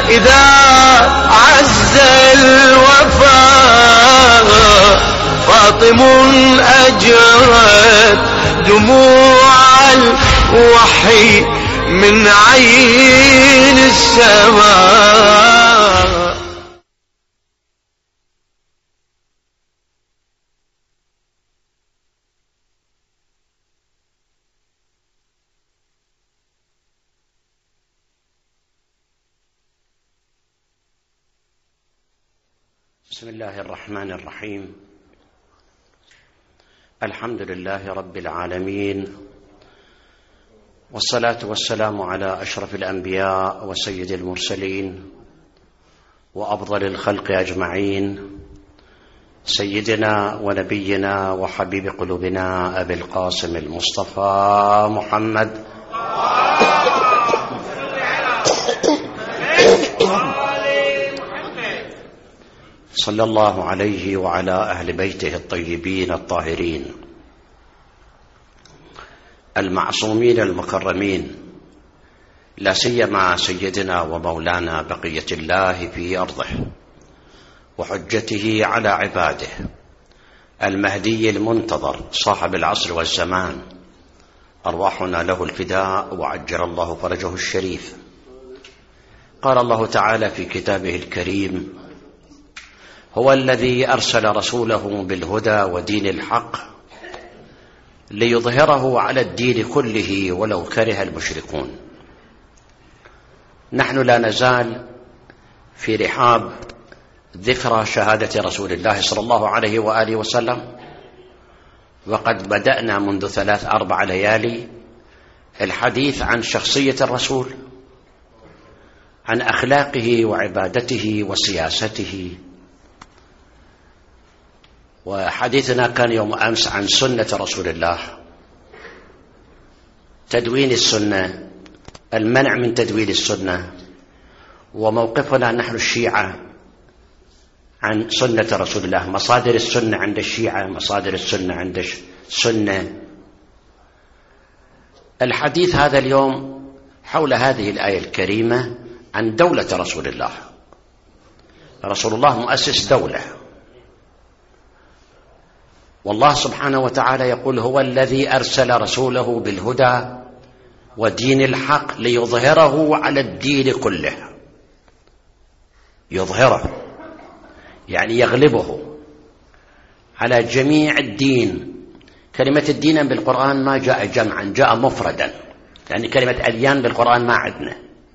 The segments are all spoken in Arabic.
إذا عز الوفاء فاطم أجرت دموع الوحي من عين السماء. بسم الله الرحمن الرحيم. الحمد لله رب العالمين، والصلاة والسلام على أشرف الأنبياء وسيد المرسلين وأفضل الخلق أجمعين، سيدنا ونبينا وحبيب قلوبنا أبي القاسم المصطفى محمد صلى الله عليه وعلى أهل بيته الطيبين الطاهرين المعصومين المكرمين، لا سيما سيدنا ومولانا بقية الله في أرضه وحجته على عباده المهدي المنتظر صاحب العصر والزمان، أرواحنا له الفداء وعجل الله فرجه الشريف. قال الله تعالى في كتابه الكريم: هو الذي أرسل رسوله بالهدى ودين الحق ليظهره على الدين كله ولو كره المشركون. نحن لا نزال في رحاب ذكرى شهادة رسول الله صلى الله عليه وآله وسلم، وقد بدأنا منذ 3-4 ليالي الحديث عن شخصية الرسول، عن أخلاقه وعبادته وسياسته. وحديثنا كان يوم أمس عن سنة رسول الله، تدوين السنة، المنع من تدوين السنة، وموقفنا نحن الشيعة عن سنة رسول الله، مصادر السنة عند الشيعة، مصادر السنة عند السنة. الحديث هذا اليوم حول هذه الآية الكريمة عن دولة رسول الله. رسول الله مؤسس دولة، والله سبحانه وتعالى يقول: هو الذي أرسل رسوله بالهدى ودين الحق ليظهره على الدين كله. يظهره يعني يغلبه على جميع الدين. كلمة الدين بالقرآن ما جاء جمعا، جاء مفردا، يعني كلمة أديان بالقرآن ما عندنا.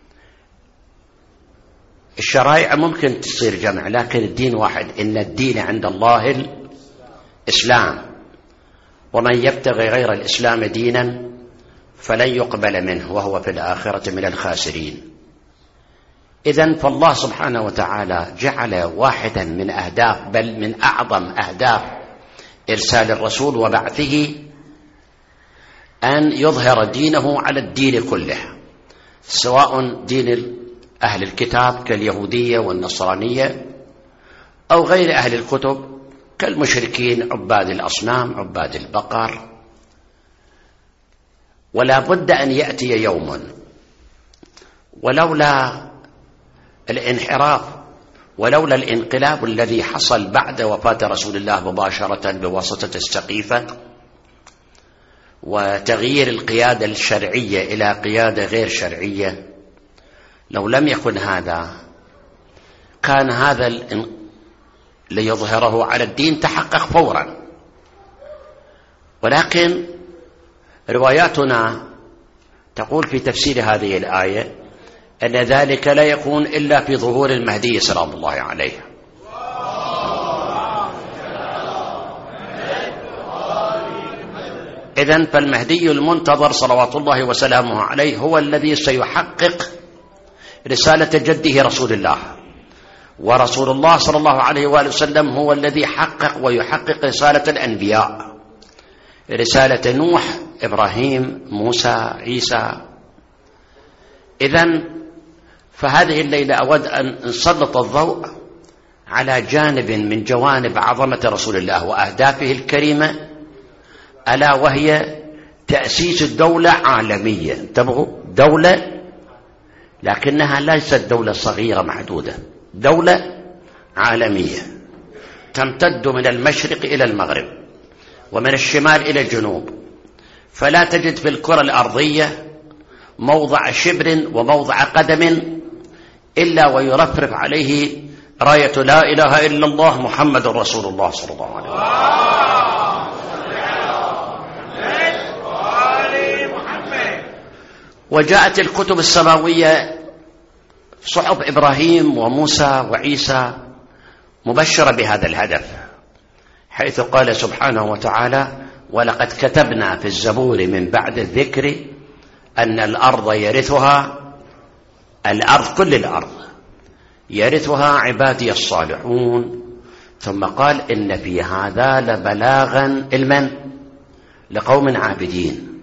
الشرائع ممكن تصير جمع، لكن الدين واحد: إن الدين عند الله الإسلام، ومن يبتغي غير الإسلام دينا فلن يقبل منه وهو في الآخرة من الخاسرين. إذن فالله سبحانه وتعالى جعل واحدا من أهداف، بل من أعظم أهداف إرسال الرسول وبعثه، أن يظهر دينه على الدين كله، سواء دين أهل الكتاب كاليهودية والنصرانية، أو غير أهل الكتب كالمشركين عباد الأصنام عباد البقر. ولا بد أن يأتي يوم ولولا الانحراف، ولولا الانقلاب الذي حصل بعد وفاة رسول الله مباشرة بواسطة السقيفة، وتغيير القيادة الشرعية إلى قيادة غير شرعية، لو لم يكن هذا كان هذا ليظهره على الدين تحقق فورا. ولكن رواياتنا تقول في تفسير هذه الآية أن ذلك لا يكون إلا في ظهور المهدي سلام الله عليه. إذن فالمهدي المنتظر صلوات الله وسلامه عليه هو الذي سيحقق رسالة جده رسول الله، ورسول الله صلى الله عليه وآله وسلم هو الذي حقق ويحقق رسالة الأنبياء، رسالة نوح، إبراهيم، موسى، عيسى. إذن فهذه الليلة أود أن نسلط الضوء على جانب من جوانب عظمة رسول الله وأهدافه الكريمة، ألا وهي تأسيس الدولة عالمية. انتبهوا، دولة لكنها ليست دولة صغيرة محدودة، دولة عالمية تمتد من المشرق إلى المغرب ومن الشمال إلى الجنوب، فلا تجد في الكرة الأرضية موضع شبر وموضع قدم إلا ويرفرف عليه راية لا إله إلا الله محمد رسول الله صلى الله عليه وسلم. وجاءت الكتب السماوية صحف إبراهيم وموسى وعيسى مبشرة بهذا الهدف، حيث قال سبحانه وتعالى: ولقد كتبنا في الزبور من بعد الذكر أن الأرض يرثها، الأرض كل الأرض يرثها عبادي الصالحون. ثم قال: إن في هذا لبلاغا علما لقوم عابدين.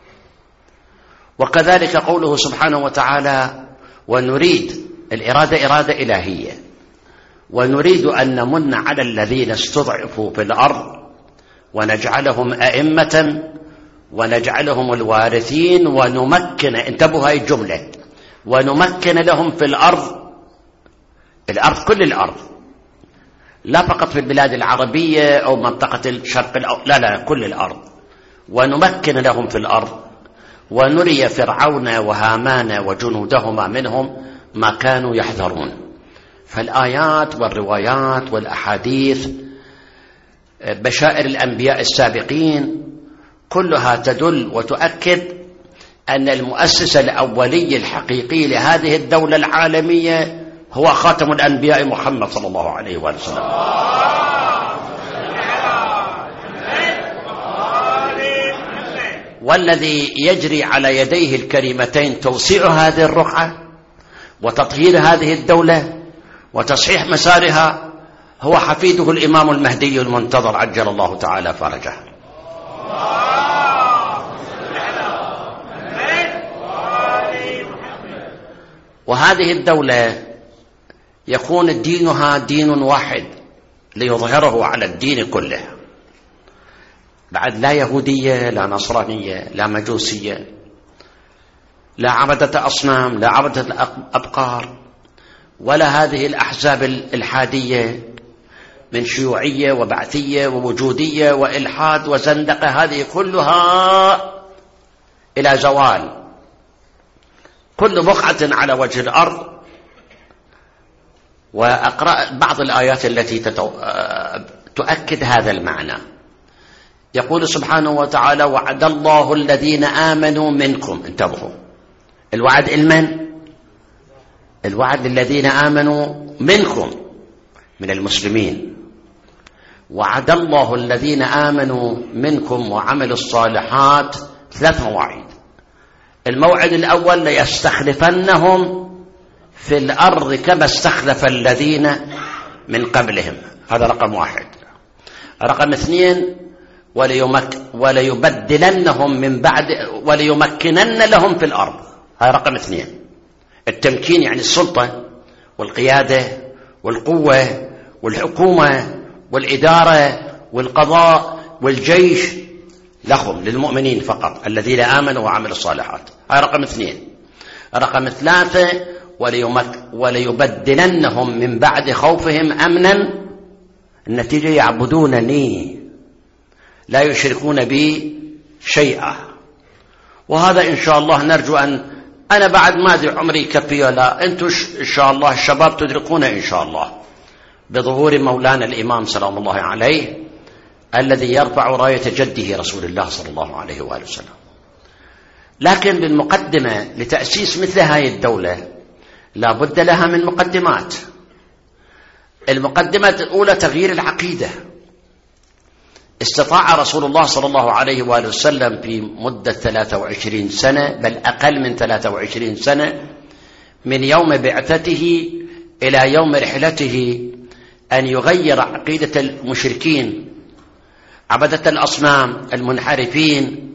وكذلك قوله سبحانه وتعالى: ونريد، الإرادة إرادة إلهية، ونريد أن نمن على الذين استضعفوا في الأرض ونجعلهم أئمة ونجعلهم الوارثين ونمكن، انتبهوا هاي الجملة، ونمكن لهم في الأرض، الأرض كل الأرض، لا فقط في البلاد العربية أو منطقة الشرق لا كل الأرض، ونمكن لهم في الأرض ونري فرعون وهامان وجنودهما منهم ما كانوا يحذرون. فالآيات والروايات والأحاديث بشائر الأنبياء السابقين كلها تدل وتؤكد أن المؤسس الأولي الحقيقي لهذه الدولة العالمية هو خاتم الأنبياء محمد صلى الله عليه وسلم. والذي يجري على يديه الكريمتين توسيع هذه الرقعة وتطهير هذه الدولة وتصحيح مسارها هو حفيده الإمام المهدي المنتظر عجل الله تعالى فرجه. وهذه الدولة يكون دينها دين واحد ليظهره على الدين كله، بعد لا يهودية لا نصرانية لا مجوسية لا عبدة أصنام لا عبدة أبقار ولا هذه الأحزاب الإلحادية من شيوعية وبعثية ووجودية وإلحاد وزندقة، هذه كلها إلى زوال. كل بقعة على وجه الأرض. وأقرأ بعض الآيات التي تؤكد هذا المعنى. يقول سبحانه وتعالى: وعد الله الذين آمنوا منكم، انتبهوا، الوعد المن؟ الوعد للذين آمنوا منكم من المسلمين. وعد الله الذين آمنوا منكم وعملوا الصالحات 3 مواعيد. الموعد الأول: ليستخلفنهم في الأرض كما استخلف الذين من قبلهم، هذا رقم 1. رقم 2: وليبدلنهم من بعد وليمكنن لهم في الأرض، هذا رقم 2. التمكين يعني السلطة والقيادة والقوة والحكومة والإدارة والقضاء والجيش لهم، للمؤمنين فقط الذين آمنوا وعملوا الصالحات، هذا رقم 2. رقم 3: وليبدلنهم من بعد خوفهم أمنا، النتيجة يعبدونني لا يشركون بي شيئا. وهذا إن شاء الله نرجو أنا بعد ما أدري عمري كفي ولا أنتم إن شاء الله الشباب تدركون إن شاء الله بظهور مولانا الإمام سلام الله عليه الذي يرفع راية جده رسول الله صلى الله عليه وآله وسلم. لكن بالمقدمة لتأسيس مثل هذه الدولة لا بد لها من مقدمات. المقدمة الأولى تغيير العقيدة. استطاع رسول الله صلى الله عليه وآله وسلم في مدة 23 سنة بل أقل من 23 سنة من يوم بعثته إلى يوم رحلته أن يغير عقيدة المشركين، عبدة الأصنام، المنحرفين،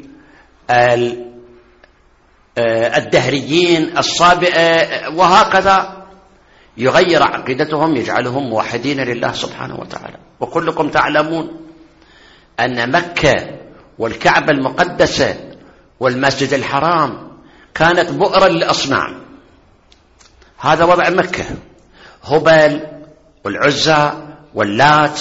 الدهريين، الصابئة، وهكذا يغير عقيدتهم يجعلهم موحدين لله سبحانه وتعالى. وكلكم تعلمون أن مكة والكعبة المقدسة والمسجد الحرام كانت بؤرا للأصنام، هذا وضع مكة. هبل والعزى واللات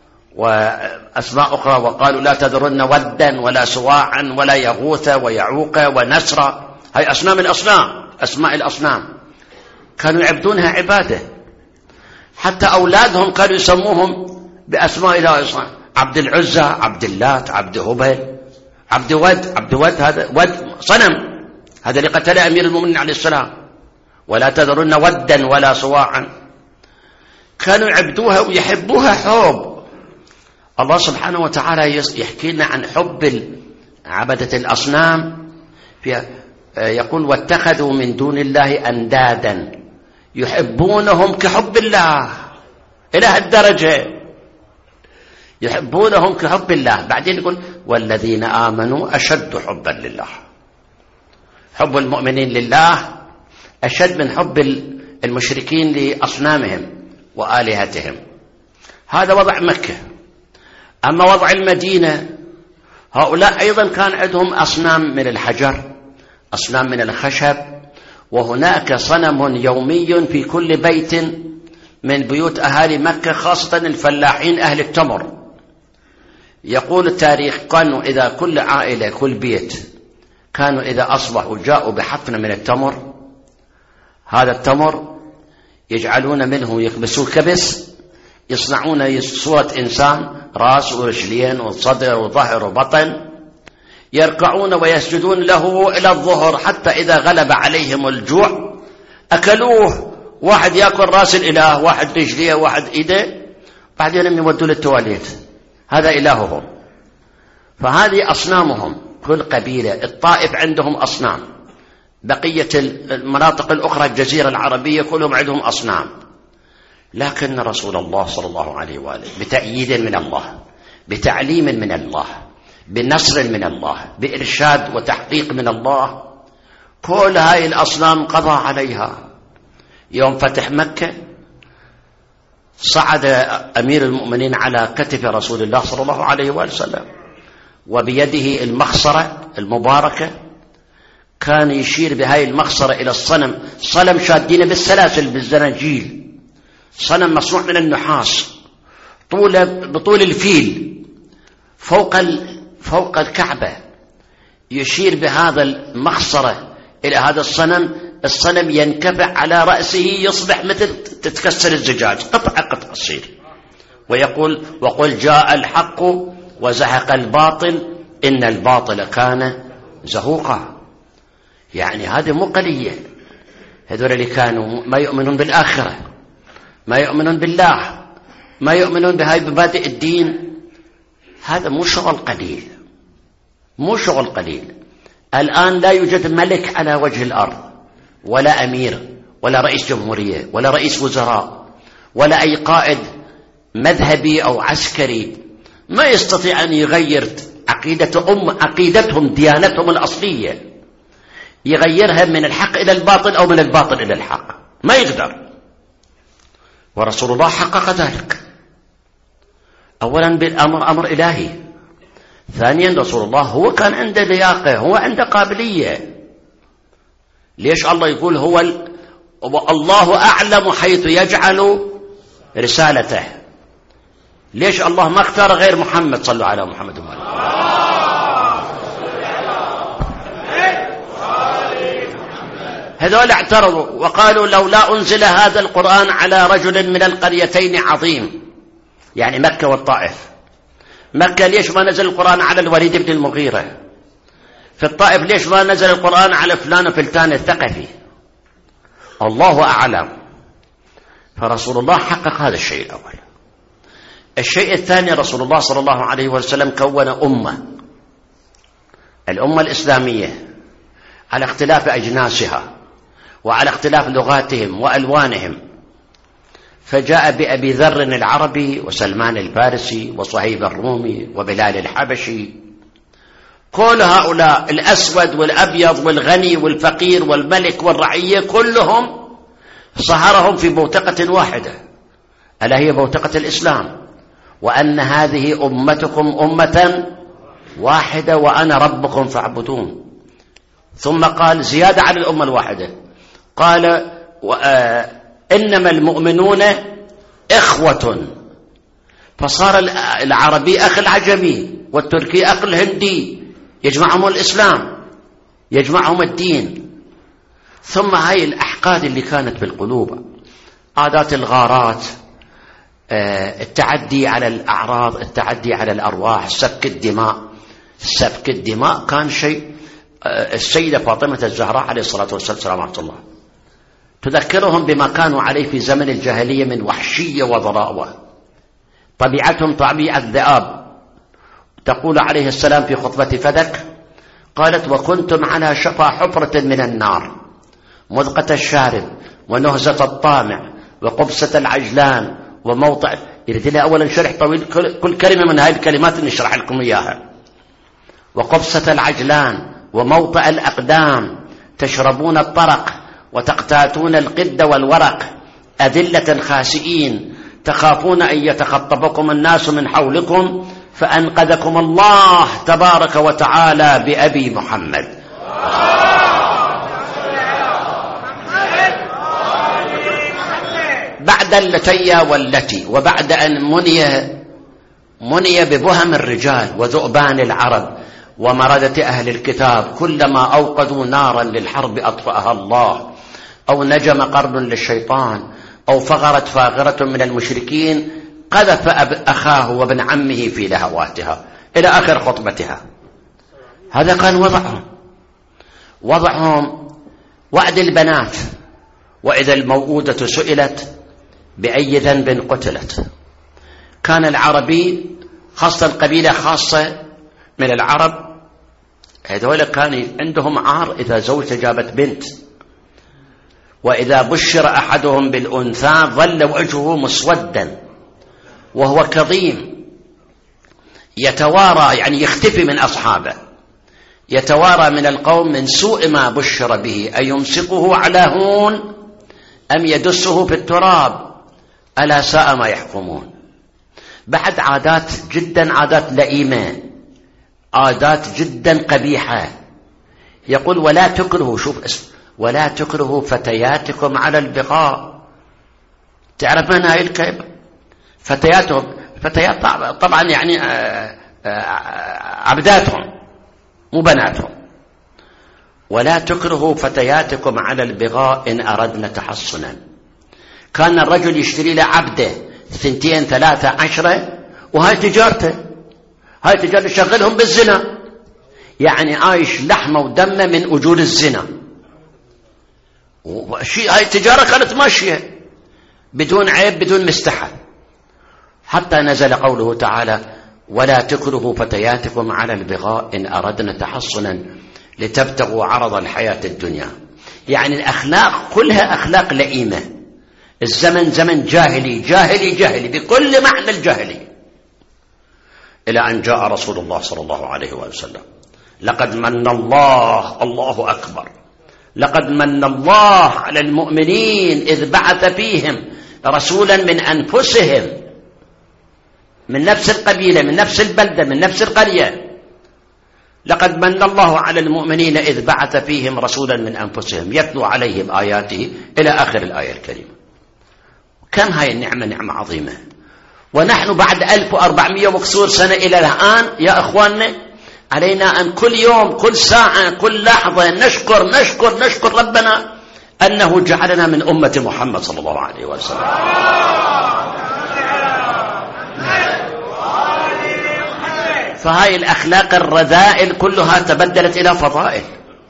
وأسماء أخرى، وقالوا لا تذرن ودا ولا سواعا ولا يغوث ويعوق ونسرا، هاي أصنام الأصنام، أسماء الأصنام كانوا يعبدونها عبادة. حتى أولادهم كانوا يسموهم بأسماء الله، عبد العزى، عبد اللات، عبد هبل، عبد ود. عبد ود هذا ود صنم، هذا اللي قتل أمير المؤمنين عليه السلام. ولا تذرن ودا ولا سواعا، كانوا يعبدوها ويحبوها حب. الله سبحانه وتعالى يحكي لنا عن حب عبدة الأصنام، يقول واتخذوا من دون الله أندادا يحبونهم كحب الله، إلى هالدرجة يحبونهم كحب الله. بعدين يقول والذين آمنوا أشد حبا لله. حب المؤمنين لله أشد من حب المشركين لأصنامهم وآلهتهم. هذا وضع مكة. أما وضع المدينة، هؤلاء أيضا كان عندهم أصنام من الحجر، أصنام من الخشب، وهناك صنم يومي في كل بيت من بيوت أهالي مكة، خاصة الفلاحين أهل التمر. يقول التاريخ كانوا إذا كل عائلة كل بيت كانوا إذا أصبحوا جاءوا بحفنة من التمر، هذا التمر يجعلون منه يكبسوا كبس، يصنعون صورة إنسان، رأس ورجلين وصدر وظهر وبطن، يركعون ويسجدون له إلى الظهر، حتى إذا غلب عليهم الجوع أكلوه. واحد يأكل رأس الإله، واحد رجليه، واحد إيده، بعدين يودوا للتواليت. هذا إلههم. فهذه أصنامهم. كل قبيلة، الطائف عندهم أصنام، بقية المناطق الأخرى الجزيرة العربية كلهم عندهم أصنام. لكن رسول الله صلى الله عليه وآله بتأييد من الله، بتعليم من الله، بنصر من الله، بإرشاد وتحقيق من الله، كل هاي الأصنام قضى عليها. يوم فتح مكة صعد أمير المؤمنين على كتف رسول الله صلى الله عليه وسلم، وبيده المخصرة المباركة، كان يشير بهاي المخصرة إلى الصنم، صنم شادين بالسلاسل بالزناجيل، صنم مصنوع من النحاس بطول الفيل فوق الكعبة، يشير بهذا المخصرة إلى هذا الصنم ينكفع على رأسه، يصبح مثل تتكسر الزجاج، قطعة تصير، ويقول وقل جاء الحق وزهق الباطل إن الباطل كان زهوقا. يعني هذه مو قليل، هذول اللي كانوا ما يؤمنون بالآخرة، ما يؤمنون بالله، ما يؤمنون بهاي مبادئ الدين، هذا مو شغل قليل، مو شغل قليل. الآن لا يوجد ملك على وجه الأرض، ولا أمير، ولا رئيس جمهورية، ولا رئيس وزراء، ولا أي قائد مذهبي أو عسكري ما يستطيع أن يغير عقيدتهم، ديانتهم الأصلية، يغيرها من الحق إلى الباطل أو من الباطل إلى الحق، ما يقدر. ورسول الله حقق ذلك. أولا بالأمر أمر إلهي، ثانيا رسول الله هو كان عنده لياقة، هو عنده قابلية. ليش الله يقول هو الله أعلم حيث يجعل رسالته؟ ليش الله ما اختار غير محمد؟ صلوا على محمد وآله. هذول اعترضوا وقالوا لولا أنزل هذا القرآن على رجل من القريتين عظيم، يعني مكة والطائف. مكة ليش ما نزل القرآن على الوليد بن المغيرة؟ في الطائف ليش ما نزل القرآن على فلان وفلتان الثقفي؟ الله أعلم. فرسول الله حقق هذا الشيء الأول. الشيء الثاني، رسول الله صلى الله عليه وسلم كون أمة، الأمة الإسلامية، على اختلاف أجناسها وعلى اختلاف لغاتهم وألوانهم، فجاء بأبي ذر العربي وسلمان الفارسي وصهيب الرومي وبلال الحبشي، كل هؤلاء الأسود والأبيض والغني والفقير والملك والرعية كلهم صهرهم في بوتقة واحدة، ألا هي بوتقة الإسلام، وأن هذه أمتكم أمة واحدة وأنا ربكم فاعبدون. ثم قال زيادة على الأمة الواحدة، قال إنما المؤمنون إخوة، فصار العربي أخ العجمي والتركي أخ الهندي، يجمعهم الإسلام، يجمعهم الدين. ثم هاي الأحقاد اللي كانت بالقلوب، عادات الغارات، التعدي على الأعراض، التعدي على الأرواح، سفك الدماء. سفك الدماء كان شيء السيدة فاطمة الزهراء عليه الصلاة والسلام ورحمة الله تذكرهم بما كانوا عليه في زمن الجاهلية من وحشية وضراوة، طبيعتهم طبيعة الذئاب. تقول عليه السلام في خطبة فدك، قالت: وكنتم على شفا حفرة من النار، مذقة الشارب ونهزة الطامع وقبسة العجلان وموطع. يريد لها أولا شرح طويل، كل كلمة من هذه الكلمات نشرح لكم إياها. وقبسة العجلان وموطع الأقدام، تشربون الطرق وتقتاتون القد والورق، أذلة خاسئين، تخافون أن يتخطفكم الناس من حولكم، فأنقذكم الله تبارك وتعالى بأبي محمد. بعد اللتي والتي، وبعد أن مني ببهم الرجال وذؤبان العرب ومردة أهل الكتاب، كلما أوقدوا نارا للحرب أطفأها الله، أو نجم قرن للشيطان، أو فغرت فاغرة من المشركين، قذف أخاه وابن عمه في لهواتها، إلى آخر خطبتها. هذا كان وضعهم وعد البنات. وإذا الموءودة سئلت بأي ذنب قتلت. كان العربي، خاصة قبيلة خاصة من العرب، هذول كان عندهم عار إذا زوجة جابت بنت، وإذا بشر أحدهم بالأنثى ظل وجهه مسودا وهو كظيم، يتوارى، يعني يختفي من أصحابه، يتوارى من القوم من سوء ما بشر به، أيمسكه على هون أم يدسه في التراب، ألا ساء ما يحكمون. بعد عادات جدا، عادات لئيمة، عادات جدا قبيحة. يقول: ولا تكرهوا، شوف اسم، ولا تكرهوا فتياتكم على البغاء. تعرف من هاي الكلمة؟ فتياتهم، فتيات طبعا يعني عبداتهم مو بناتهم. ولا تكرهوا فتياتكم على البغاء إن أردنا تحصنا. كان الرجل يشتري له عبده 2 3 10، وهاي تجارته، هاي تجارته شغلهم بالزنا، يعني عايش لحمه ودمه من أجور الزنا. هاي التجارة كانت ماشية بدون عيب بدون مستحى، حتى نزل قوله تعالى: ولا تكرهوا فتياتكم على البغاء إن أردنا تحصنا لتبتغوا عرض الحياة الدنيا. يعني الأخلاق كلها أخلاق لئيمة. الزمن زمن جاهلي جاهلي جاهلي بكل معنى الجاهلي، إلى أن جاء رسول الله صلى الله عليه وسلم. لقد من الله، الله أكبر، لقد من الله على المؤمنين إذ بعث فيهم رسولا من أنفسهم، من نفس القبيلة، من نفس البلدة، من نفس القرية. لقد من الله على المؤمنين إذ بعث فيهم رسولا من أنفسهم يتلو عليهم آياته، إلى آخر الآية الكريمة. كم هاي النعمة، نعمة عظيمة. ونحن بعد 1400 وكسور سنة إلى الآن يا أخواننا، علينا أن كل يوم، كل ساعة، كل لحظة نشكر نشكر نشكر ربنا أنه جعلنا من أمة محمد صلى الله عليه وسلم. فهاي الأخلاق الرذائل كلها تبدلت إلى فضائل.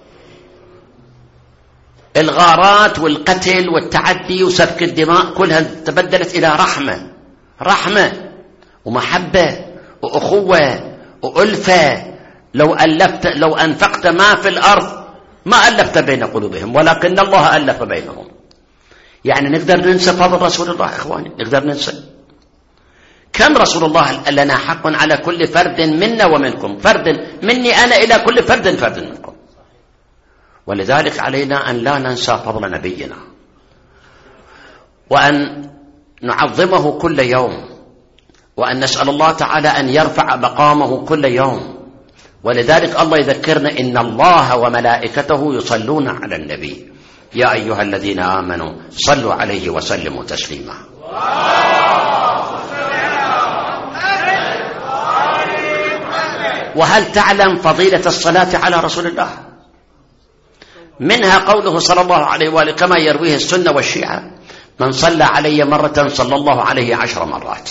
الغارات والقتل والتعدي وسفك الدماء كلها تبدلت إلى رحمة، رحمة ومحبة وأخوة وألفة. لو أنفقت ما في الأرض ما ألفت بين قلوبهم، ولكن الله ألف بينهم. يعني نقدر ننسى فضل رسول الله إخواني؟ نقدر ننسى؟ كم رسول الله لنا حق على كل فرد منا ومنكم، فرد مني أنا إلى كل فرد منكم. ولذلك علينا أن لا ننسى فضل نبينا، وأن نعظمه كل يوم، وأن نسأل الله تعالى أن يرفع مقامه كل يوم. ولذلك الله يذكرنا: إن الله وملائكته يصلون على النبي يا أيها الذين آمنوا صلوا عليه وسلموا تسليما. وهل تعلم فضيلة الصلاة على رسول الله؟ منها قوله صلى الله عليه وآله كما يرويه السنة والشيعة: من صلى علي مرة صلى الله عليه 10 مرات.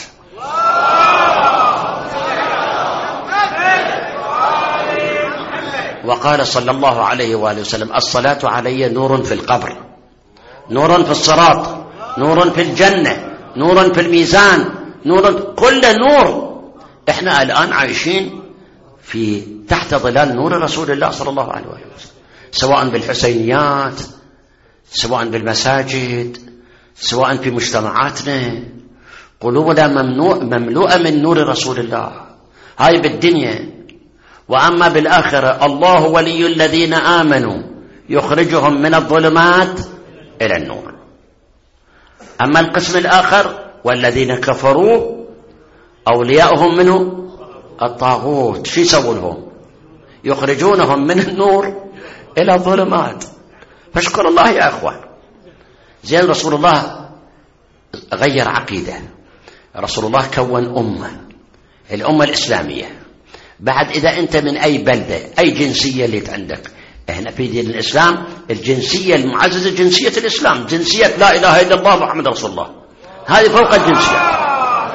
وقال صلى الله عليه وآله وسلم: الصلاة علي نور في القبر، نور في الصراط، نور في الجنة، نور في الميزان، نور، كل نور. احنا الآن عايشين في تحت ظلال نور رسول الله صلى الله عليه وسلم، سواء بالحسينيات، سواء بالمساجد، سواء في مجتمعاتنا. قلوبنا مملوءة من نور رسول الله، هاي بالدنيا. وأما بالآخرة: الله ولي الذين آمنوا يخرجهم من الظلمات إلى النور. أما القسم الآخر: والذين كفروا أولياؤهم منه الطاغوت. شو يسوون لهم؟ يخرجونهم من النور إلى الظلمات. فاشكر الله يا أخوان. زين، رسول الله غير عقيدة، رسول الله كون أمة، الأمة الإسلامية. بعد إذا أنت من أي بلدة، أي جنسية اللي عندك، إحنا في دين الإسلام الجنسية المعززة جنسية الإسلام، جنسية لا إله إلا الله محمد رسول الله، هذه فوق الجنسية.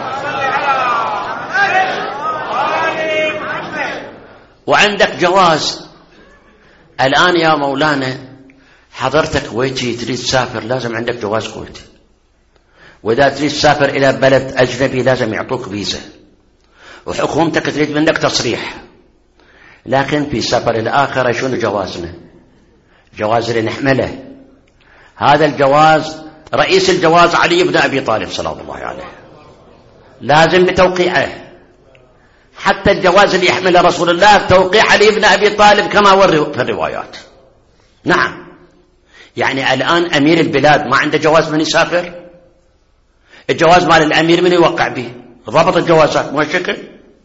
وعندك جواز الآن يا مولانا، حضرتك كويتي تريد تسافر لازم عندك جواز كويتي، وإذا تريد تسافر إلى بلد أجنبي لازم يعطوك فيزا، وحكومتك تريد منك تصريح. لكن في سفر الآخرة شنو جوازنا؟ جواز اللي نحمله. هذا الجواز رئيس الجواز علي بن أبي طالب صلى الله عليه، لازم بتوقيعه. حتى الجواز اللي يحمله رسول الله توقيع علي بن أبي طالب كما ورد في الروايات. نعم، يعني الآن أمير البلاد ما عنده جواز من يسافر؟ الجواز مال الأمير من يوقع به؟ ضبط الجوازات مو شكل.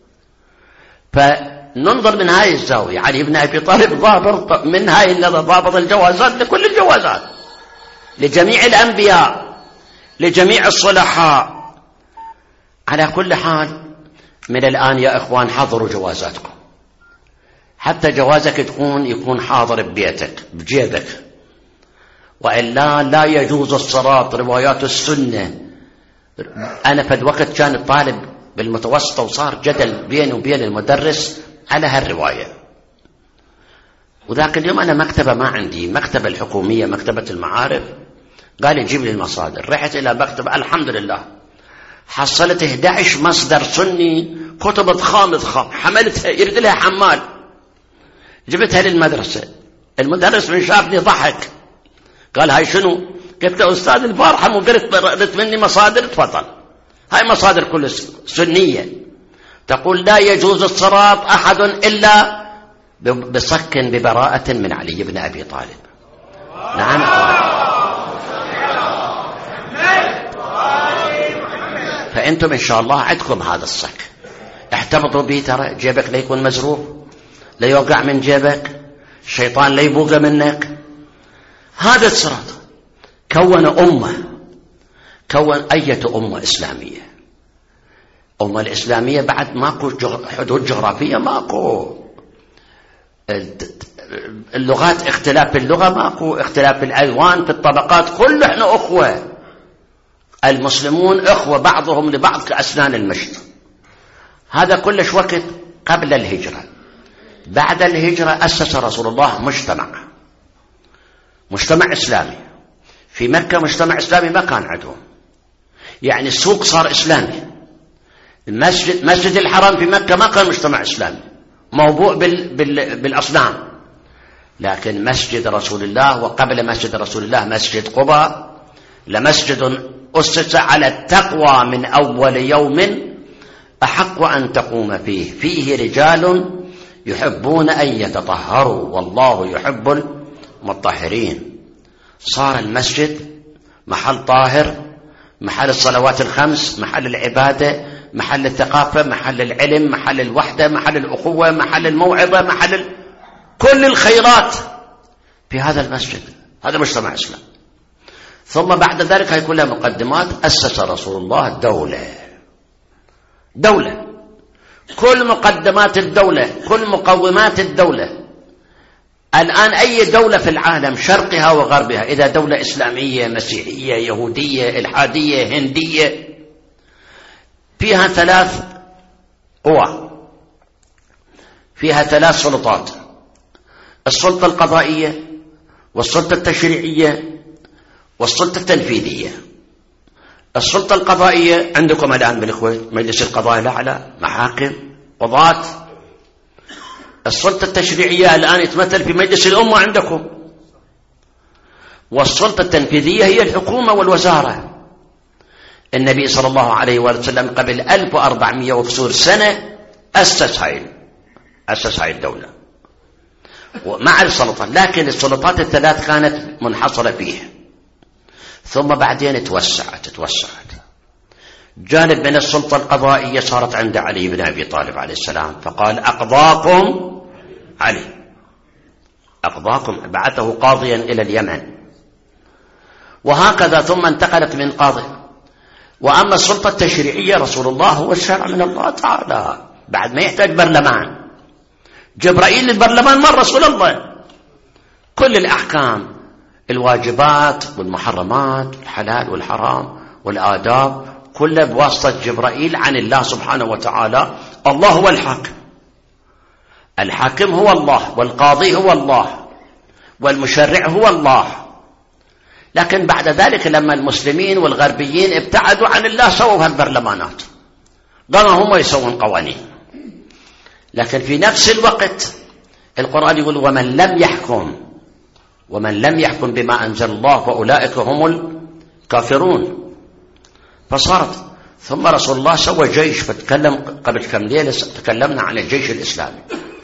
فننظر من هاي الزاوية، علي بن أبي طالب ضابط من هاي النظر، ضابط الجوازات لكل الجوازات، لجميع الأنبياء، لجميع الصلحاء. على كل حال، من الآن يا إخوان حضروا جوازاتكم، حتى جوازك يكون حاضر ببيتك بجيبك، وإلا لا يجوز الصراط. روايات السنة، أنا في الوقت كان الطالب بالمتوسط وصار جدل بيني وبين المدرس على هالرواية. وذاك اليوم أنا مكتبة ما عندي، مكتبة الحكومية مكتبة المعارف، قال لي جيب لي المصادر. رحت إلى مكتبة الحمد لله حصلت 11 مصدر سني، كتب خام، حملتها يرد لها حمال، جبتها للمدرسة. المدرس من شافني ضحك، قال هاي شنو؟ قلت له أستاذ البارحة مو قلت مني مصادر؟ تفضل، هاي مصادر كل سنية تقول لا يجوز الصراط أحد إلا بصك ببراءة من علي بن أبي طالب. نعم، فأنتم إن شاء الله عندكم هذا الصك، احتفظوا به، ترى جيبك لا يكون مزروف، لا يوقع من جيبك، الشيطان لا يبوق منك. هذا الصراط كون أمة، كون أية أمة إسلامية. أمة الإسلامية بعد ماكو حدود جغرافية، ماكو اللغات، اختلاف اللغة ماكو، اختلاف الألوان في الطبقات، كل احنا أخوة. المسلمون أخوة بعضهم لبعض كأسنان المشط. هذا كلش وقت قبل الهجرة. بعد الهجرة أسس رسول الله مجتمع إسلامي في مكة، مجتمع إسلامي ما كان عندهم. يعني السوق صار إسلامي، مسجد الحرام في مكة ما كان مجتمع إسلامي، موضوع بالأصنام. لكن مسجد رسول الله، وقبل مسجد رسول الله مسجد قباء، لمسجد أسس على التقوى من أول يوم أحق أن تقوم فيه، فيه رجال يحبون أن يتطهروا والله يحب المطهرين. صار المسجد محل طاهر، محل الصلوات الخمس، محل العبادة، محل الثقافة، محل العلم، محل الوحدة، محل الأخوة، محل الموعظة، محل كل الخيرات في هذا المسجد. هذا مجتمع إسلامي. ثم بعد ذلك هيكون لها مقدمات. أسس رسول الله دولة كل مقدمات الدولة، كل مقومات الدولة. الآن أي دولة في العالم شرقها وغربها، إذا دولة إسلامية مسيحية يهودية إلحادية هندية، فيها 3 قوى، فيها 3 سلطات: السلطة القضائية والسلطة التشريعية والسلطة التنفيذية. السلطة القضائية عندكم الآن بالكويت مجلس القضاء الأعلى، محاكم، قضاة. السلطة التشريعية الآن يتمثل في مجلس الأمة عندكم. والسلطة التنفيذية هي الحكومة والوزارة. النبي صلى الله عليه وسلم قبل 1400 وكسور سنة أسس هاي الدولة مع السلطة، لكن السلطات ال3 كانت منحصرة فيه. ثم بعدين توسعت. جانب من السلطة القضائية صارت عند علي بن أبي طالب عليه السلام، فقال: أقضاكم علي، أقضاكم، بعثه قاضيا إلى اليمن، وهكذا. ثم انتقلت من قاضي. وأما السلطة التشريعية رسول الله هو الشرع من الله تعالى، بعد ما يحتاج برلمان. جبرائيل للبرلمان من رسول الله. كل الأحكام، الواجبات والمحرمات، الحلال والحرام والآداب، كلها بواسطة جبرائيل عن الله سبحانه وتعالى. الله هو الحاكم هو الله، والقاضي هو الله، والمشرع هو الله. لكن بعد ذلك لما المسلمين والغربيين ابتعدوا عن الله سووا هالبرلمانات، قاموا هم يسوون قوانين. لكن في نفس الوقت القرآن يقول: ومن لم يحكم بما أنزل الله فأولئك هم الكافرون. فصارت. ثم رسول الله سوى جيش، فتكلم قبل كم ليلة تكلمنا عن الجيش الإسلامي.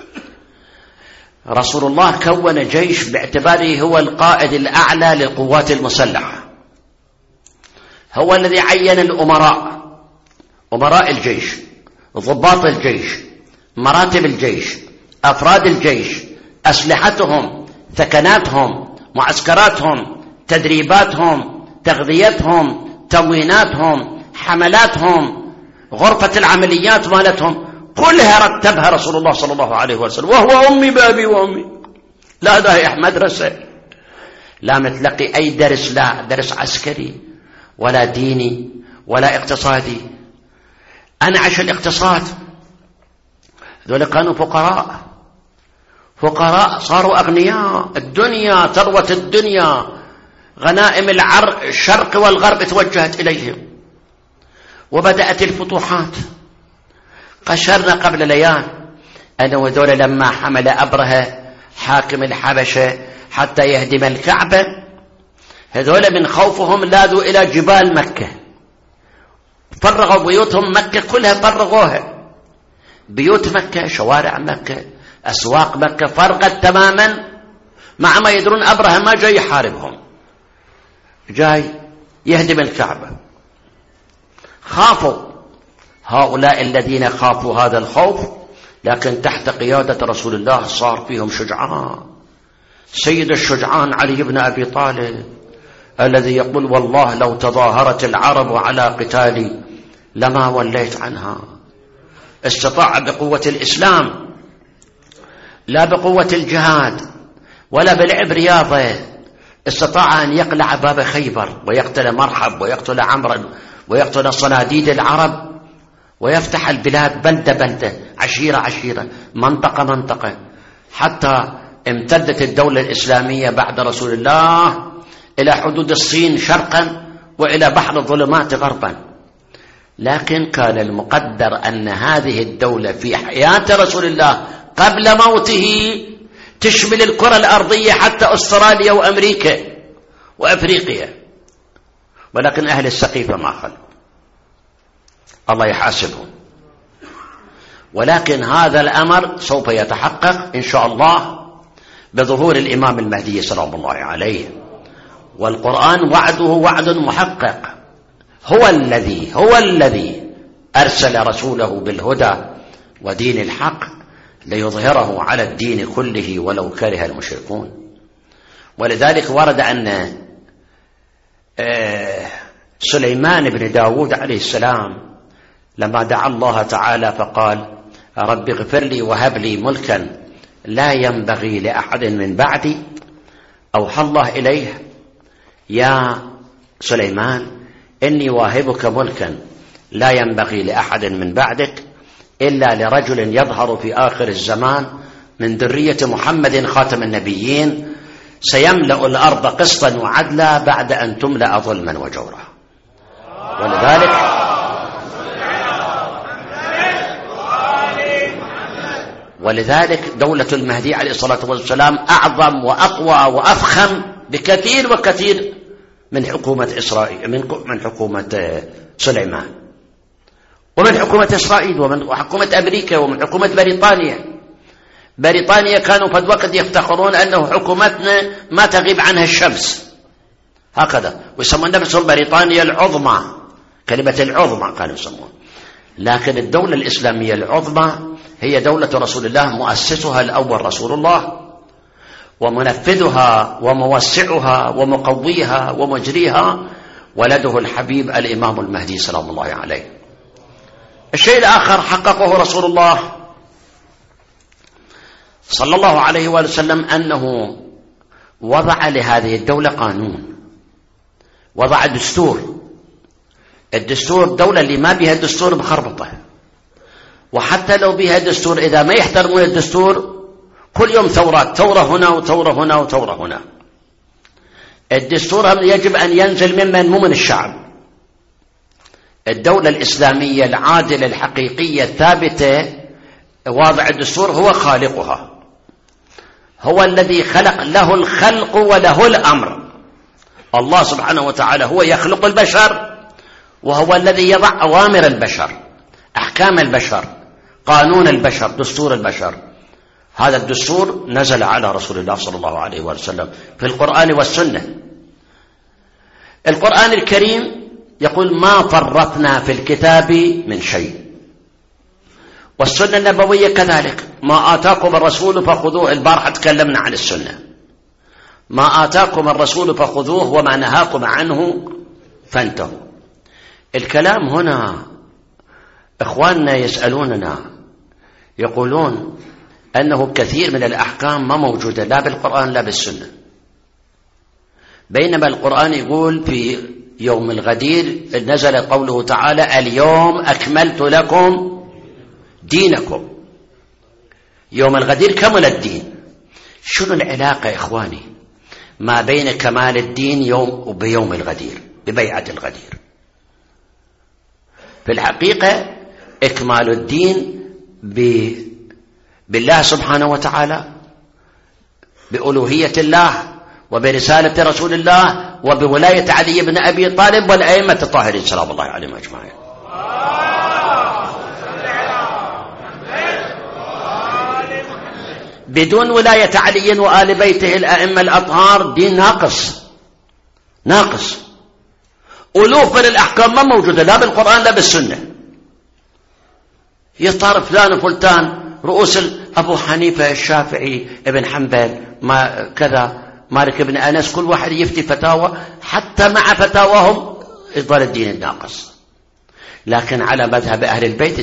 رسول الله كون جيش باعتباره هو القائد الأعلى للقوات المسلحة، هو الذي عين الأمراء، أمراء الجيش، ضباط الجيش، مراتب الجيش، أفراد الجيش، أسلحتهم، ثكناتهم، معسكراتهم، تدريباتهم، تغذيتهم، تمويناتهم، حملاتهم، غرفة العمليات مالتهم، كلها رتبها رسول الله صلى الله عليه وسلم، وهو أمي بابي وأمي. لا داعي مدرسة، لا متلقي أي درس، لا درس عسكري ولا ديني ولا اقتصادي. أنعش الاقتصاد. ذولا كانوا فقراء صاروا أغنياء. الدنيا، ثروة الدنيا، غنائم الشرق والغرب توجهت إليهم، وبدأت الفتوحات. قشرنا قبل ليال أنا وذولا لما حمل أبرهة حاكم الحبشة حتى يهدم الكعبة، هذولا من خوفهم لاذوا إلى جبال مكة، فرغوا بيوتهم. مكة كلها فرغوها، بيوت مكة، شوارع مكة، أسواق مكة فرغت تماما، مع ما يدرون أبرهة ما جاي يحاربهم، جاي يهدم الكعبة. خافوا هؤلاء الذين خافوا هذا الخوف، لكن تحت قيادة رسول الله صار فيهم شجعان. سيد الشجعان علي بن أبي طالب الذي يقول: والله لو تظاهرت العرب على قتالي لما وليت عنها. استطاع بقوة الإسلام، لا بقوة الجهاد ولا بلعب رياضة، استطاع أن يقلع باب خيبر ويقتل مرحب ويقتل عمرا ويقتل صناديد العرب، ويفتح البلاد بلدة بلدة، عشيرة عشيرة، منطقة منطقة، حتى امتدت الدولة الإسلامية بعد رسول الله إلى حدود الصين شرقا وإلى بحر الظلمات غربا. لكن كان المقدر أن هذه الدولة في حياة رسول الله قبل موته تشمل الكرة الأرضية حتى أستراليا وأمريكا وأفريقيا، ولكن أهل السقيفة ما خلوا، الله يحاسبهم. ولكن هذا الأمر سوف يتحقق إن شاء الله بظهور الإمام المهدي سلام الله عليه، والقرآن وعده وعد محقق. هو الذي أرسل رسوله بالهدى ودين الحق ليظهره على الدين كله ولو كره المشركون. ولذلك ورد أن سليمان بن داود عليه السلام لما دعا الله تعالى فقال رب اغفر لي وهب لي ملكا لا ينبغي لأحد من بعدي، أوحى الله إليه يا سليمان إني واهبك ملكا لا ينبغي لأحد من بعدك إلا لرجل يظهر في آخر الزمان من ذرية محمد خاتم النبيين سيملأ الأرض قسطا وعدلا بعد أن تملأ ظلما وجورا. ولذلك دولة المهدي عليه الصلاة والسلام أعظم وأقوى وأفخم بكثير وكثير من حكومة إسرائيل، من حكومة سليمان، ومن حكومة إسرائيل، ومن حكومة أمريكا، ومن حكومة بريطانيا. بريطانيا كانوا قد وقت يفتخرون أنه حكومتنا ما تغيب عنها الشمس هكذا، ويسمون نفسهم بريطانيا العظمى، كلمة العظمى كانوا يسمون. لكن الدولة الإسلامية العظمى هي دولة رسول الله، مؤسسها الأول رسول الله، ومنفذها وموسعها ومقويها ومجريها ولده الحبيب الإمام المهدي سلام الله عليه. الشيء الآخر حققه رسول الله صلى الله عليه وسلم أنه وضع لهذه الدولة قانون، وضع دستور. الدستور الدولة اللي ما بها الدستور مخربطة، وحتى لو بها دستور إذا ما يحترمون الدستور كل يوم ثورات، ثورة هنا وثورة هنا وثورة هنا. الدستور يجب أن ينزل مو من الشعب. الدولة الإسلامية العادلة الحقيقية الثابتة واضع الدستور هو خالقها، هو الذي خلق، له الخلق وله الأمر. الله سبحانه وتعالى هو يخلق البشر، وهو الذي يضع أوامر البشر، أحكام البشر، قانون البشر، دستور البشر. هذا الدستور نزل على رسول الله صلى الله عليه وسلم في القرآن والسنة. القرآن الكريم يقول ما فرطنا في الكتاب من شيء، والسنة النبوية كذلك، ما آتاكم الرسول فخذوه. البارحة تكلمنا عن السنة، ما آتاكم الرسول فخذوه وما نهاكم عنه فانتهوا. الكلام هنا إخواننا يسألوننا يقولون أنه كثير من الأحكام ما موجودة لا بالقرآن لا بالسنة، بينما القرآن يقول في يوم الغدير نزل قوله تعالى اليوم أكملت لكم دينكم. يوم الغدير كمل الدين. شنو العلاقة يا إخواني ما بين كمال الدين وبيوم الغدير، ببيعة الغدير؟ في الحقيقة إكمال الدين بالله سبحانه وتعالى، بألوهية الله، وبرسالة رسول الله، وبولاية علي بن أبي طالب والأئمة الطاهرين سلام الله عليهم أجمعين. بدون ولاية علي وآل بيته الأئمة الأطهار دين ناقص. ألوف من الأحكام ما موجودة لا بالقرآن لا بالسنة. يطار فلان وفلتان رؤوس أبو حنيفة الشافعي ابن حنبل ما كذا مالك بن أنس، كل واحد يفتي فتاوى، حتى مع فتاواهم يظل الدين الناقص. لكن على مذهب أهل البيت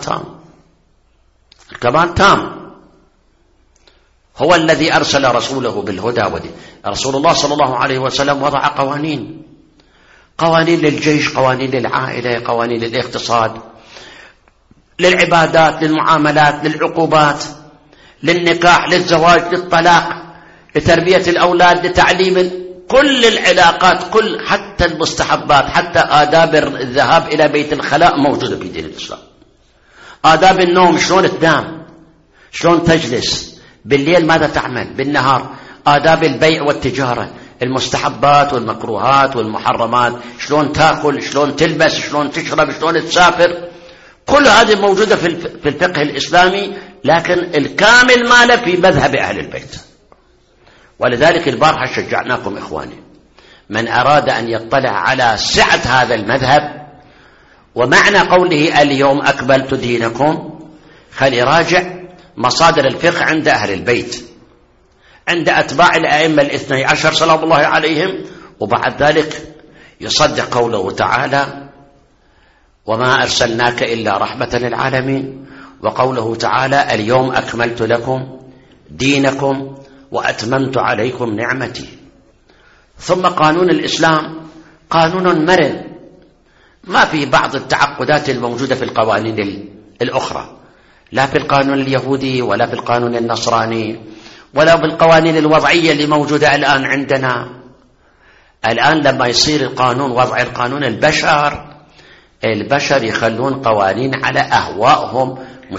الكمال تام. هو الذي أرسل رسوله بالهدى ودين. رسول الله صلى الله عليه وسلم وضع قوانين للجيش، قوانين للعائلة، قوانين للاقتصاد، للعبادات، للمعاملات، للعقوبات، للنكاح، للزواج، للطلاق، لتربية الأولاد، لتعليم، كل العلاقات، كل حتى المستحبات، حتى آداب الذهاب إلى بيت الخلاء موجودة في دين الإسلام. آداب النوم، شلون تنام، شلون تجلس، بالليل ماذا تعمل، بالنهار، آداب البيع والتجارة، المستحبات والمكروهات والمحرمات، شلون تأكل، شلون تلبس، شلون تشرب، شلون تسافر، كل هذه موجودة في الفقه الإسلامي، لكن الكامل ماله في مذهب أهل البيت. ولذلك البارحة شجعناكم إخواني، من أراد أن يطلع على سعة هذا المذهب ومعنى قوله اليوم أكملت دينكم، خلي راجع مصادر الفقه عند أهل البيت. عند أتباع الأئمة الاثني عشر سلام الله عليهم، وبعد ذلك يصدق قوله تعالى وما أرسلناك إلا رحمة للعالمين، وقوله تعالى اليوم أكملت لكم دينكم وأتممت عليكم نعمتي. ثم قانون الإسلام قانون مرن، ما في بعض التعقدات الموجودة في القوانين الأخرى، لا في القانون اليهودي ولا في القانون النصراني ولا بالقوانين الوضعية اللي موجودة الآن عندنا. الآن لما يصير القانون وضع القانون البشر يخلون قوانين على أهوائهم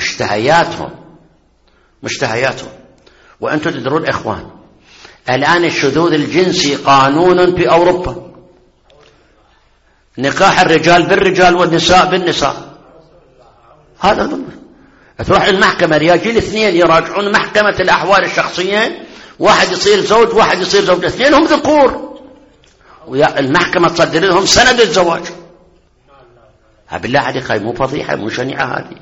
مشتهياتهم. وأنتم تدرون إخوان الآن الشذوذ الجنسي قانون في أوروبا، نكاح الرجال بالرجال والنساء بالنساء. هذا ضمن تروح المحكمة رجال اثنين يراجعون محكمة الأحوال الشخصية، واحد يصير زوج واحد يصير زوجة، اثنين هم ذكور، والمحكمة تصدر لهم سند الزواج. بالله عليك هاي مو فضيحة، مو شنيعة هذه؟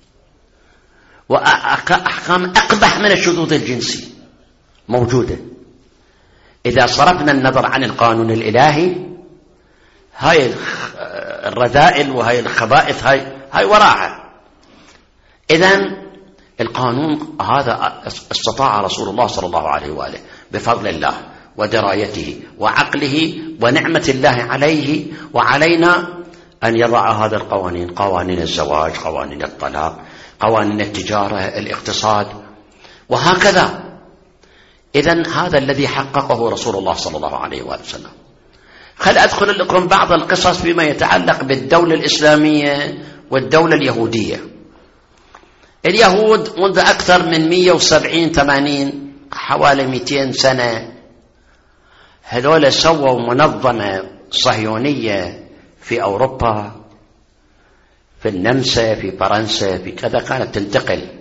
وأحكام أقبح من الشذوذ الجنسي موجودة. إذا صرفنا النظر عن القانون الإلهي هاي الرذائل وهاي الخبائث هاي وراها. إذن القانون هذا استطاع رسول الله صلى الله عليه وآله بفضل الله ودرايته وعقله ونعمة الله عليه وعلينا أن يضع هذا القوانين، قوانين الزواج، قوانين الطلاق، قوانين التجارة، الاقتصاد، وهكذا. إذن هذا الذي حققه رسول الله صلى الله عليه وآله وسلم. خل أدخل لكم بعض القصص فيما يتعلق بالدولة الإسلامية والدولة اليهودية. اليهود منذ أكثر من 170-80 حوالي 200 سنة هذول سووا منظمة صهيونية في أوروبا، في النمسا، في فرنسا، في كذا، كانت تنتقل،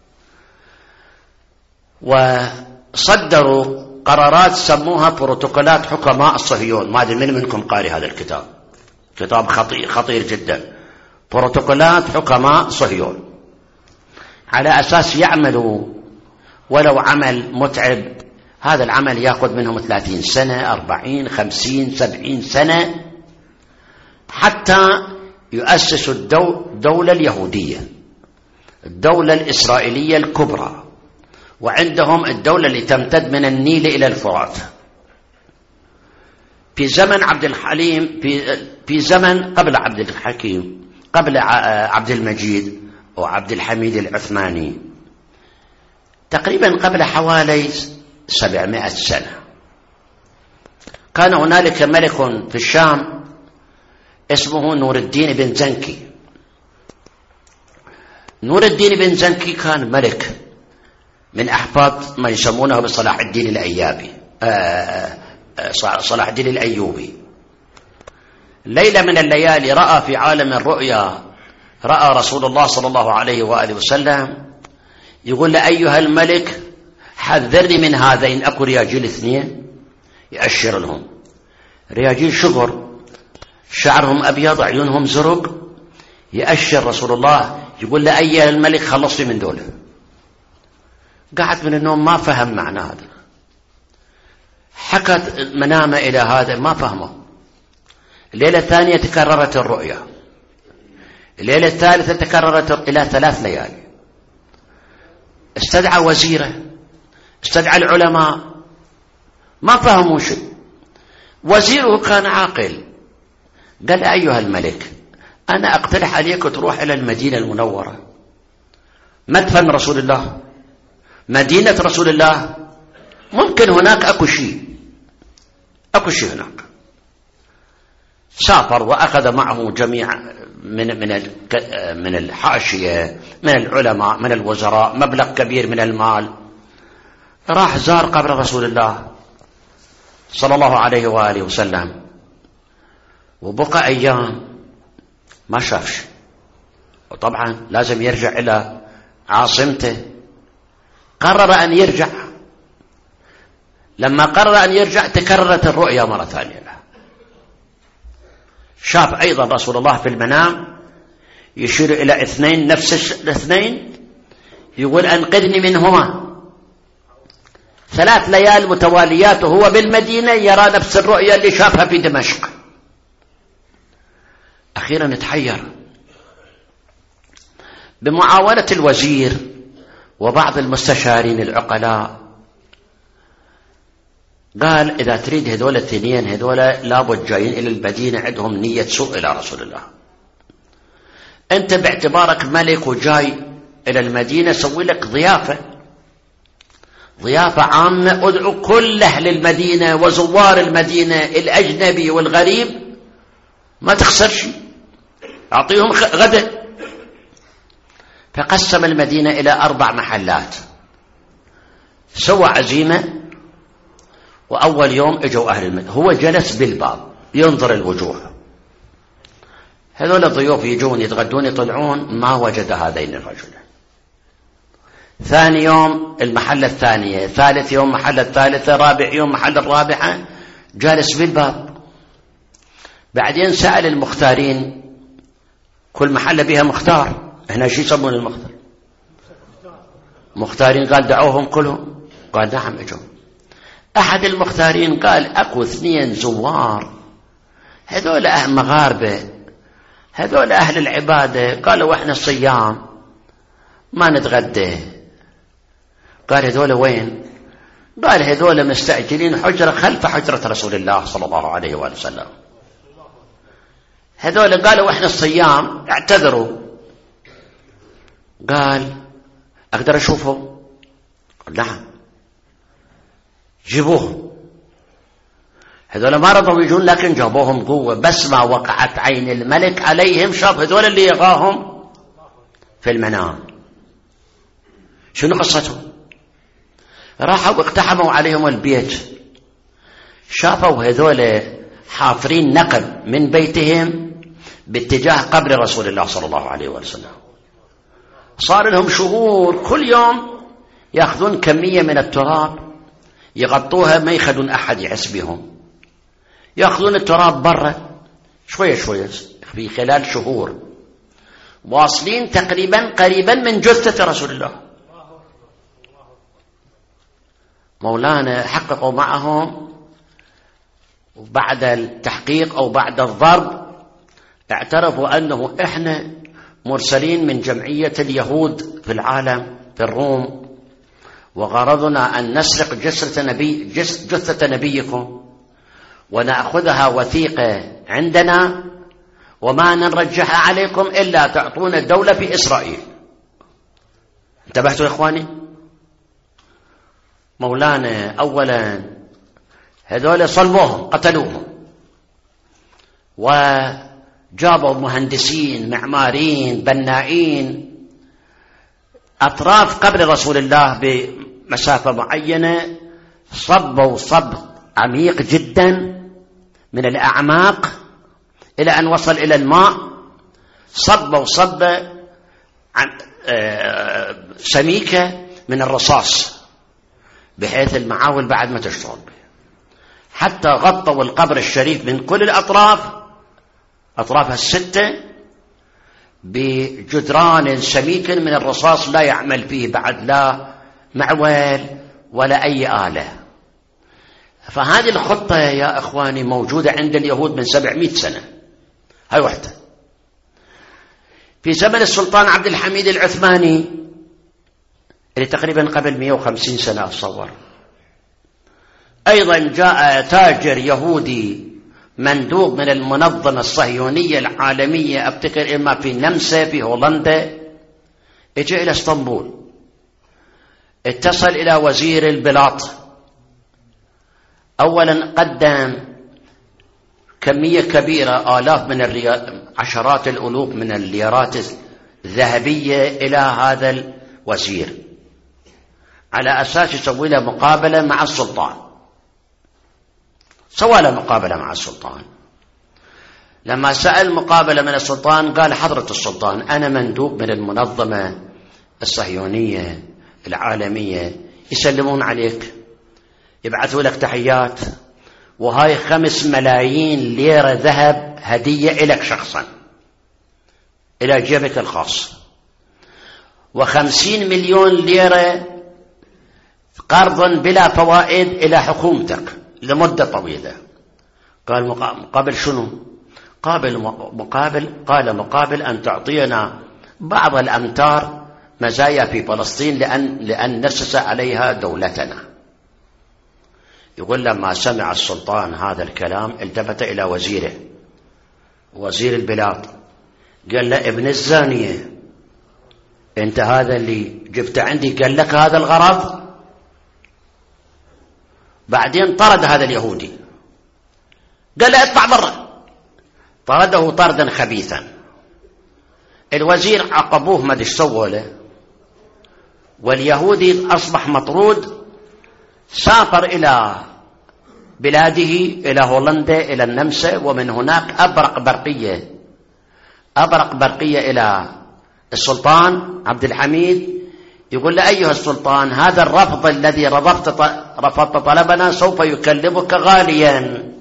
وصدروا قرارات سموها بروتوكولات حكماء الصهيون. ما أدري من منكم قاري هذا الكتاب، كتاب خطير جدا، بروتوكولات حكماء صهيون، على أساس يعملوا ولو عمل متعب. هذا العمل يأخذ منهم 30 سنة 40 50 70 سنة حتى يؤسسوا الدولة اليهودية، الدولة الإسرائيلية الكبرى، وعندهم الدولة اللي تمتد من النيل إلى الفرات. في زمن عبد الحليم، في زمن قبل عبد الحكيم، قبل عبد المجيد وعبد الحميد العثماني، تقريبا قبل حوالي 700 سنة، كان هنالك ملك في الشام اسمه نور الدين بن زنكي. نور الدين بن زنكي كان ملك من أحفاد ما يسمونه بصلاح الدين الأيوبي. صلاح الدين الأيوبي ليلة من الليالي رأى في عالم الرؤيا، رأى رسول الله صلى الله عليه وآله وسلم يقول له أيها الملك حذرني من هذين، أكو رياجيل اثنين يأشر لهم، رياجيل شقر شعرهم أبيض عيونهم زرق، يأشر رسول الله يقول له أيها الملك خلصني من دولة. قعد من النوم ما فهم معنى هذا، حكت منامه إلى هذا ما فهمه. الليلة الثانية تكررت الرؤيا، الليلة الثالثة تكررت إلى 3 ليالي. استدعى وزيره، استدعى العلماء، ما فهموا شيء. وزيره كان عاقل، قال أيها الملك أنا أقترح عليك تروح إلى المدينة المنورة، مدفن رسول الله، مدينة رسول الله، ممكن هناك أكو شيء هناك. سافر وأخذ معه جميع من الحاشية، من العلماء، من الوزراء، مبلغ كبير من المال. راح زار قبر رسول الله صلى الله عليه وآله وسلم، وبقى أيام ما شافش، وطبعا لازم يرجع إلى عاصمته. قرر أن يرجع. لما قرر أن يرجع تكررت الرؤيا مرة ثانية. شاف أيضا رسول الله في المنام يشير إلى 2 نفس 2، يقول أنقذني منهما. 3 ليال متواليات وهو بالمدينة يرى نفس الرؤية اللي شافها في دمشق. أخيرا تحير بمعاونة الوزير وبعض المستشارين العقلاء، قال إذا تريد هذول الاثنين هذول لابد جايين إلى المدينة عندهم نية سوء إلى رسول الله، أنت باعتبارك ملك وجاي إلى المدينة سوي لك ضيافة عامة، أدعو كل أهل المدينة وزوار المدينة الأجنبي والغريب، ما تخسر شيء، أعطيهم غدا. فقسم المدينة إلى 4 محلات، سوى عزيمة، وأول يوم اجوا أهل المدينة، هو جلس بالباب ينظر الوجوه، هذول الضيوف يجون يتغدون يطلعون، ما وجد هذين الرجلين. ثاني يوم المحلة الثانية، ثالث يوم محلة الثالثة، رابع يوم محلة الرابعة، جالس بالباب. بعدين سأل المختارين، كل محلة بها مختار، هنا شو يسمون المختار؟ مختارين. قال دعوهم كلهم، قال نعم اجوا. أحد المختارين قال أكو 2 زوار، هذول أهل مغاربة، هذول أهل العبادة، قالوا إحنا الصيام ما نتغدى. قال هذول وين؟ قال هذول مستأجلين حجرة خلف حجرة رسول الله صلى الله عليه وآله وسلم. هذول قالوا إحنا الصيام، اعتذروا. قال أقدر أشوفهم؟ قال نعم. جيبوهم. هذول ما رضوا يجون، لكن جابوهم قوة، بس ما وقعت عين الملك عليهم شاف هذول اللي يغاهم في المنام. شنو قصتهم؟ راحوا اقتحموا عليهم البيت، شافوا هذول حافرين نقب من بيتهم باتجاه قبر رسول الله صلى الله عليه وسلم. صار لهم شهور كل يوم يأخذون كمية من التراب يغطوها، ما يخلون أحد يحس بهم، يأخذون التراب برا شوية شوية في خلال شهور، واصلين تقريبا قريبا من جثة رسول الله. مولانا حققوا معهم، وبعد التحقيق أو بعد الضرب اعترفوا أنه إحنا مرسلين من جمعية اليهود في العالم في الروم، وغرضنا أن نسرق جثة نبيكم ونأخذها وثيقة عندنا، وما نرجعها عليكم إلا تعطونا الدولة في إسرائيل. انتبهتوا يا إخواني؟ مولانا أولا هذول صلبوهم قتلوهم، وجابوا مهندسين معماريين بنائين أطراف قبر رسول الله بمسافة معينة، صبوا صب عميق جدا من الأعماق إلى أن وصل إلى الماء، صبوا صبة سميكة من الرصاص بحيث المعاول بعد ما تشتغل به، حتى غطوا القبر الشريف من كل الأطراف، أطرافها 6 بجدران سميك من الرصاص لا يعمل فيه بعد لا معول ولا أي آلة. فهذه الخطة يا إخواني موجودة عند اليهود من 700 سنة. هاي واحدة. في زمن السلطان عبد الحميد العثماني اللي تقريبا قبل 150 سنة أتصور، أيضا جاء تاجر يهودي مندوب من المنظمة الصهيونية العالمية، أفتكر إما في نمسا في هولندا، اجى إلى اسطنبول، اتصل إلى وزير البلاط، أولا قدم كمية كبيرة آلاف من عشرات الألوف من الليرات الذهبية إلى هذا الوزير على أساس يسوي له مقابلة مع السلطان. سوى له مقابلة مع السلطان. لما سأل مقابلة من السلطان قال حضرة السلطان أنا مندوب من المنظمة الصهيونية العالمية، يسلمون عليك يبعثوا لك تحيات، وهاي 5 ملايين ليرة ذهب هدية لك شخصا إلى جيبك الخاص، و50 مليون ليرة قرض بلا فوائد إلى حكومتك لمدة طويلة. قال مقابل شنو؟ قال مقابل أن تعطينا بعض الأمتار مزايا في فلسطين لأن نسس عليها دولتنا. يقول لما سمع السلطان هذا الكلام التفت إلى وزيره وزير البلاد، قال له ابن الزانية، انت هذا اللي جبت عندي قال لك هذا الغرض؟ بعدين طرد هذا اليهودي، قال له اطلع برا، طرده طردا خبيثا. الوزير عقبوه ما ادري ايش سووا له، واليهودي اصبح مطرود، سافر الى بلاده، الى هولندا، الى النمسا، ومن هناك ابرق برقيه الى السلطان عبد الحميد، يقول له ايها السلطان، هذا الرفض الذي رفضت طلبنا سوف يكلفك غاليا.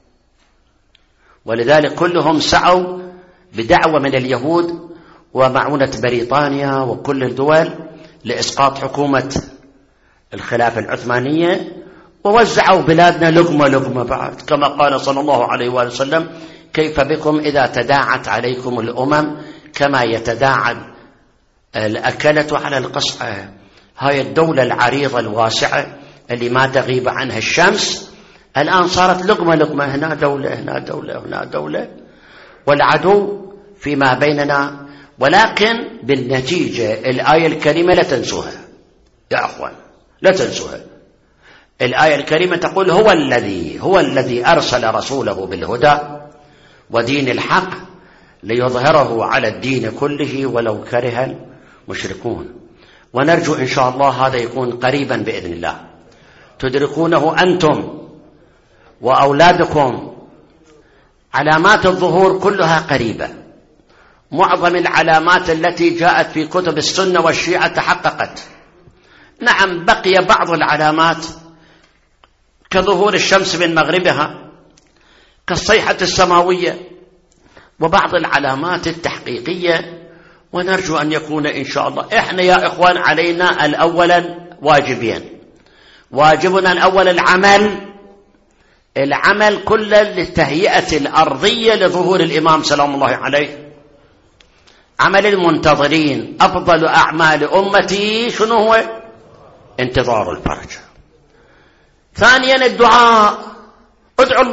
ولذلك كلهم سعوا بدعوة من اليهود ومعونة بريطانيا وكل الدول لإسقاط حكومة الخلافة العثمانية، ووزعوا بلادنا لقمة بعد، كما قال صلى الله عليه وسلم: كيف بكم إذا تداعت عليكم الأمم كما يتداعى الأكلة على القصعة. هاي الدولة العريضة الواسعة اللي ما تغيب عنها الشمس الآن صارت لقمة، هنا دولة هنا دولة هنا دولة، والعدو فيما بيننا. ولكن بالنتيجة الآية الكريمة لا تنسوها يا أخوان، لا تنسوها. الآية الكريمة تقول: هو الذي أرسل رسوله بالهدى ودين الحق ليظهره على الدين كله ولو كره المشركون. ونرجو إن شاء الله هذا يكون قريبا بإذن الله، تدركونه أنتم وأولادكم. علامات الظهور كلها قريبة، معظم العلامات التي جاءت في كتب السنة والشيعة تحققت. نعم، بقي بعض العلامات كظهور الشمس من مغربها، كالصيحة السماوية، وبعض العلامات التحقيقية. ونرجو أن يكون إن شاء الله. إحنا يا إخوان علينا الأولا واجبين. واجبنا الأول العمل كله للتهيئة الأرضية لظهور الإمام سلام الله عليه. عمل المنتظرين، أفضل أعمال أمتي شنو هو؟ انتظار الفرج. ثانيا الدعاء، ادعوا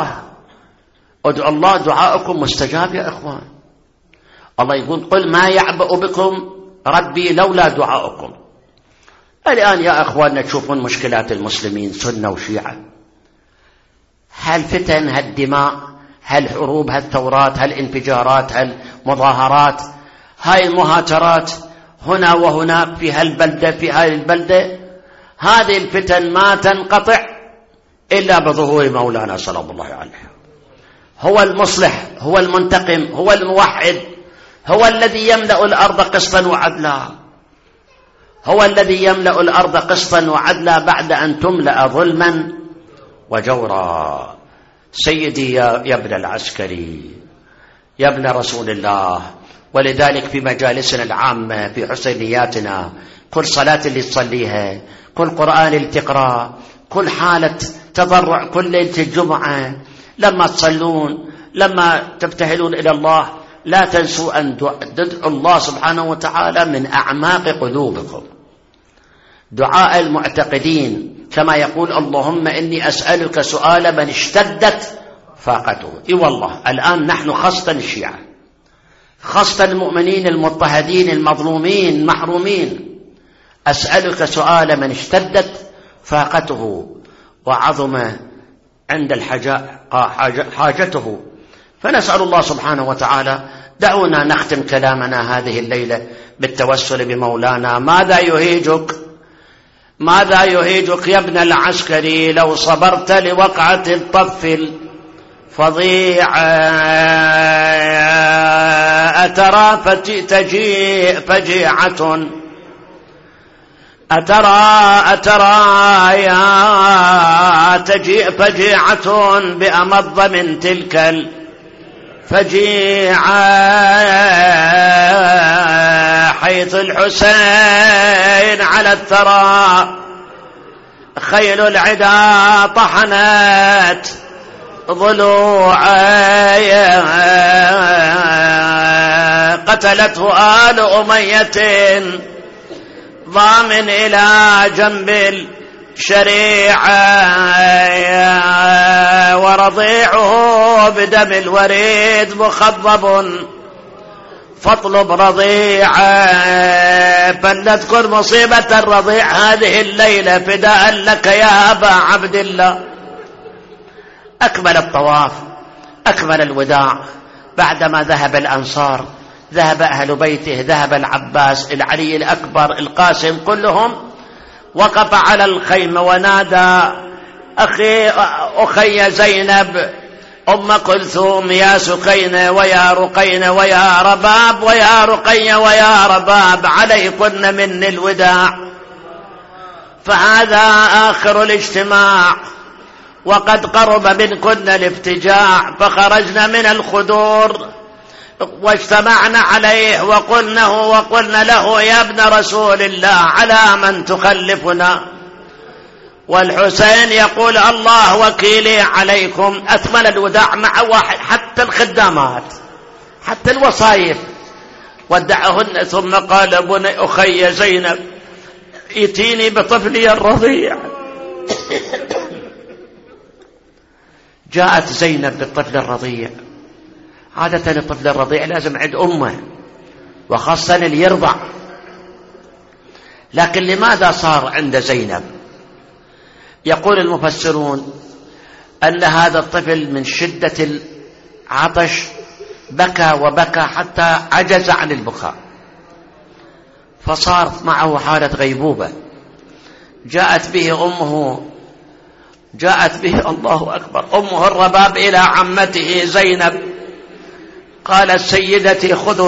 الله، دعاءكم مستجاب يا إخوان. الله يقول: قل ما يعبأ بكم ربي لولا دعاءكم. الآن يا أخواننا تشوفون مشكلات المسلمين سنة وشيعة، هل فتن، هل دماء، هل حروب، هل ثورات، هل انفجارات، هل مظاهرات، هاي المهاترات هنا وهناك في هالبلدة في هاي البلدة. هذه الفتن ما تنقطع إلا بظهور مولانا سلام الله عليه. هو المصلح، هو المنتقم، هو الموحد، هو الذي يملأ الأرض قسطا وعدلا، هو الذي يملأ الأرض قسطا وعدلا بعد أن تملأ ظلما وجورا. سيدي يا ابن العسكري، يا ابن رسول الله. ولذلك في مجالسنا العامة، في حسينياتنا، كل صلاة اللي تصليها، كل قرآن اللي تقرأ، كل حالة تضرع، كل ليلة الجمعة لما تصلون، لما تبتهلون إلى الله، لا تنسوا أن تدعوا الله سبحانه وتعالى من أعماق قلوبكم. دعاء المعتقدين كما يقول: اللهم إني أسألك سؤال من اشتدت فاقته. إي والله الآن نحن خاصة الشيعة، خاصة المؤمنين المضطهدين المظلومين المحرومين، أسألك سؤال من اشتدت فاقته وعظم عند حاجته. فنسأل الله سبحانه وتعالى. دعونا نختم كلامنا هذه الليلة بالتوسل بمولانا. ماذا يهيجك يا ابن العسكري لو صبرت لوقعة الطف الفظيعة؟ أترى تجيء فجيعة، أترى يا تجيء فجيعة بأمض من تلك الفجيعة، حيث الحسين على الثرى خيل العدا طحنت ضلوعي قتلته آل أمية ضامن إلى جنب الشريعة ورضيعه بدم الوريد مخضب فاطلب رضيعه فلتكن مصيبة الرضيع هذه الليلة فداء لك يا أبا عبد الله. أكمل الطواف، أكمل الوداع. بعدما ذهب الأنصار، ذهب أهل بيته، ذهب العباس، العلي الأكبر، القاسم، كلهم، وقف على الخيمة ونادى أخي زينب أم كلثوم يا سكينة ويا رقينة ويا رباب ويا رقية ويا رباب عليكن من الوداع، فهذا آخر الاجتماع وقد قرب منكن الافتجاع. فخرجنا من الخدور واجتمعنا عليه وقلنا له يا ابن رسول الله على من تخلفنا؟ والحسين يقول الله وكيلي عليكم. أكمل الوداع مع واحد، حتى الخدامات، حتى الوصايف ودعهن، ثم قال بني أخي زينب ائتيني بطفلي الرضيع. جاءت زينب بالطفل الرضيع. عادة الطفل الرضيع لازم عند أمه، وخاصة اللي يرضع، لكن لماذا صار عند زينب؟ يقول المفسرون أن هذا الطفل من شدة العطش بكى وبكى حتى عجز عن البكاء، فصارت معه حالة غيبوبة. جاءت به الله أكبر أمه الرباب إلى عمته زينب، قالت سيدتي خذوا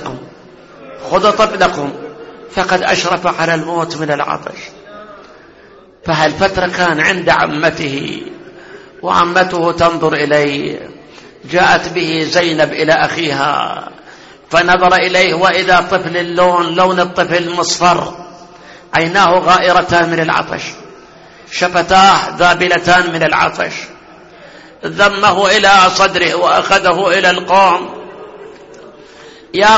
طفلكم فقد أشرف على الموت من العطش. فهالفترة كان عند عمته وعمته تنظر إليه. جاءت به زينب إلى أخيها فنظر إليه وإذا طفل لون الطفل مصفر، عيناه غائرتان من العطش، شفتاه ذابلتان من العطش. ذمه إلى صدره وأخذه إلى القوم. يا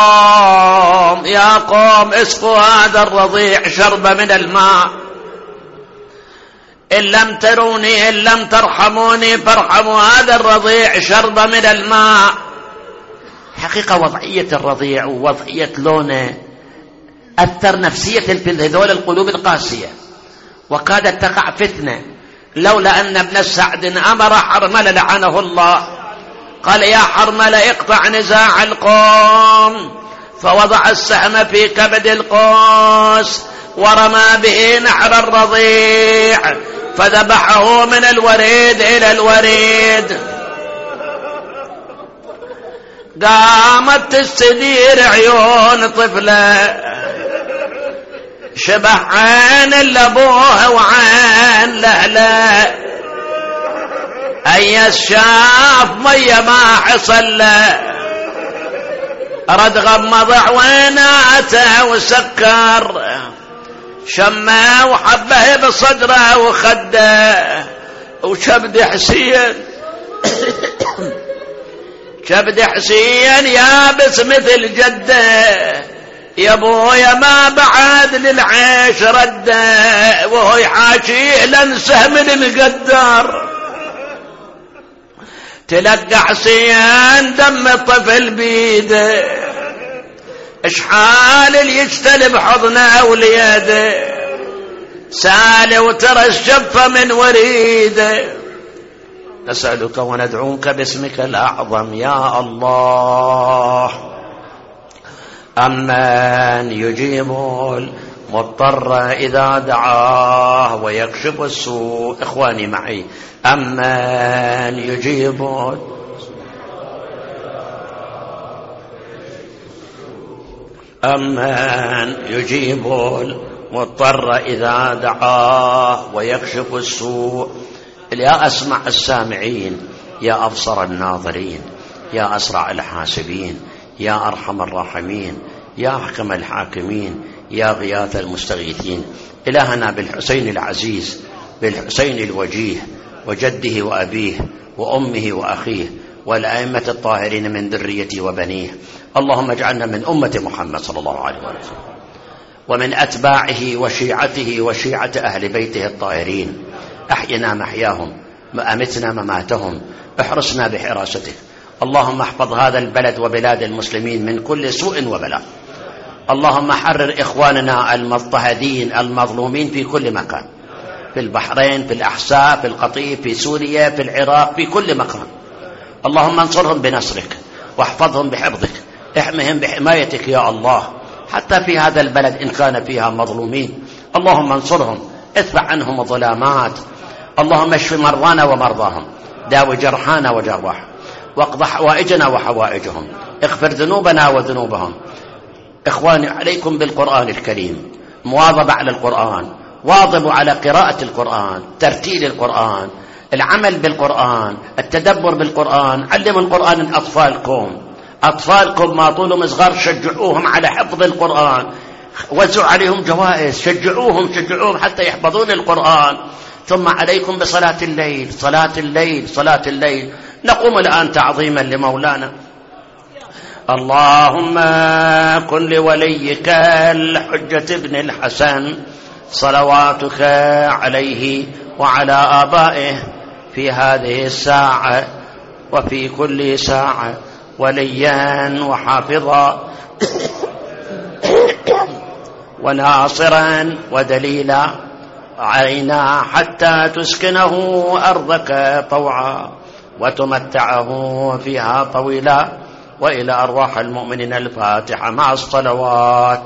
قوم اسقوا هذا الرضيع شرب من الماء، إن لم تروني إن لم ترحموني فارحموا هذا الرضيع شرب من الماء. حقيقة وضعية الرضيع ووضعية لونه أثر نفسية في هذول القلوب القاسية، وكادت تقع فتنة، لولا أن ابن السعد أمر حرملة لعنه الله، قال يا حرملة اقطع نزاع القوم، فوضع السهم في كبد القوس ورمى به نحر الرضيع فذبحه من الوريد إلى الوريد. قامت تستدير عيون طفلة شبه عين لأبوه وعين لأهله، أي شاف مية ما حصل له، رد غمض عويناته وسكر، شمه وحبه بصدره وخده، وشبد حسين يابس مثل جده، يا ابويا ما بعد للعيش رده، وهو يحاكيه لنسه من القدار. تلقى حسين دم الطفل بيده، اشحال اللي يجتلب حضنه وليده، سال وترس شفه من وريده. نسألك وندعوك باسمك الأعظم يا الله، أمن يجيب المضطر إذا دعاه ويكشف السوء. إخواني معي، أمن يجيب المضطر إذا دعاه ويكشف السوء. يا أسمع السامعين، يا أبصر الناظرين، يا أسرع الحاسبين، يا أرحم الراحمين، يا أحكم الحاكمين، يا غياث المستغيثين، إلهنا بالحسين العزيز، بالحسين الوجيه، وجده وأبيه وأمه وأخيه، والأئمة الطاهرين من ذريته وبنيه. اللهم اجعلنا من أمة محمد صلى الله عليه وسلم، ومن أتباعه وشيعته وشيعة أهل بيته الطاهرين. أحينا محياهم، وأمتنا مماتهم، احرسنا بحراستك. اللهم احفظ هذا البلد وبلاد المسلمين من كل سوء وبلاء. اللهم حرر إخواننا المضطهدين المظلومين في كل مكان، في البحرين، في الأحساء، في القطيف، في سوريا، في العراق، في كل مكان. اللهم انصرهم بنصرك، واحفظهم بحفظك، احمهم بحمايتك يا الله، حتى في هذا البلد إن كان فيها مظلومين. اللهم انصرهم، ادفع عنهم الظلامات. اللهم اشف مرضانا ومرضاهم، داوي جرحانا وجرواح، واقض حوائجنا وحوائجهم، اغفر ذنوبنا وذنوبهم. إخواني، عليكم بالقرآن الكريم، مواظبة على القرآن، واظبوا على قراءة القرآن، ترتيل القرآن، العمل بالقرآن، التدبر بالقرآن. علموا القرآن لأطفالكم، أطفالكم ما طولهم صغار شجعوهم على حفظ القرآن، وزعوا عليهم جوائز، شجعوهم حتى يحفظون القرآن. ثم عليكم بصلاة الليل، صلاة الليل، صلاة الليل. نقوم الآن تعظيما لمولانا. اللهم كن لوليك الحجة ابن الحسن صلواتك عليه وعلى آبائه في هذه الساعة وفي كل ساعة وليا وحافظا وناصرا ودليلا علينا، حتى تسكنه أرضك طوعا وتمتعه فيها طويلا. وإلى أرواح المؤمنين الفاتحة مع الصلوات.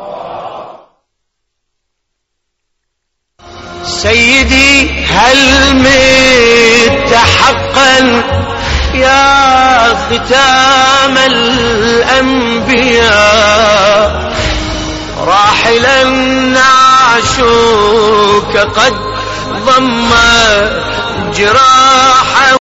سيدي هل مت حقا يا ختام الأنبياء، راحلا نعشوك قد ضم جراحه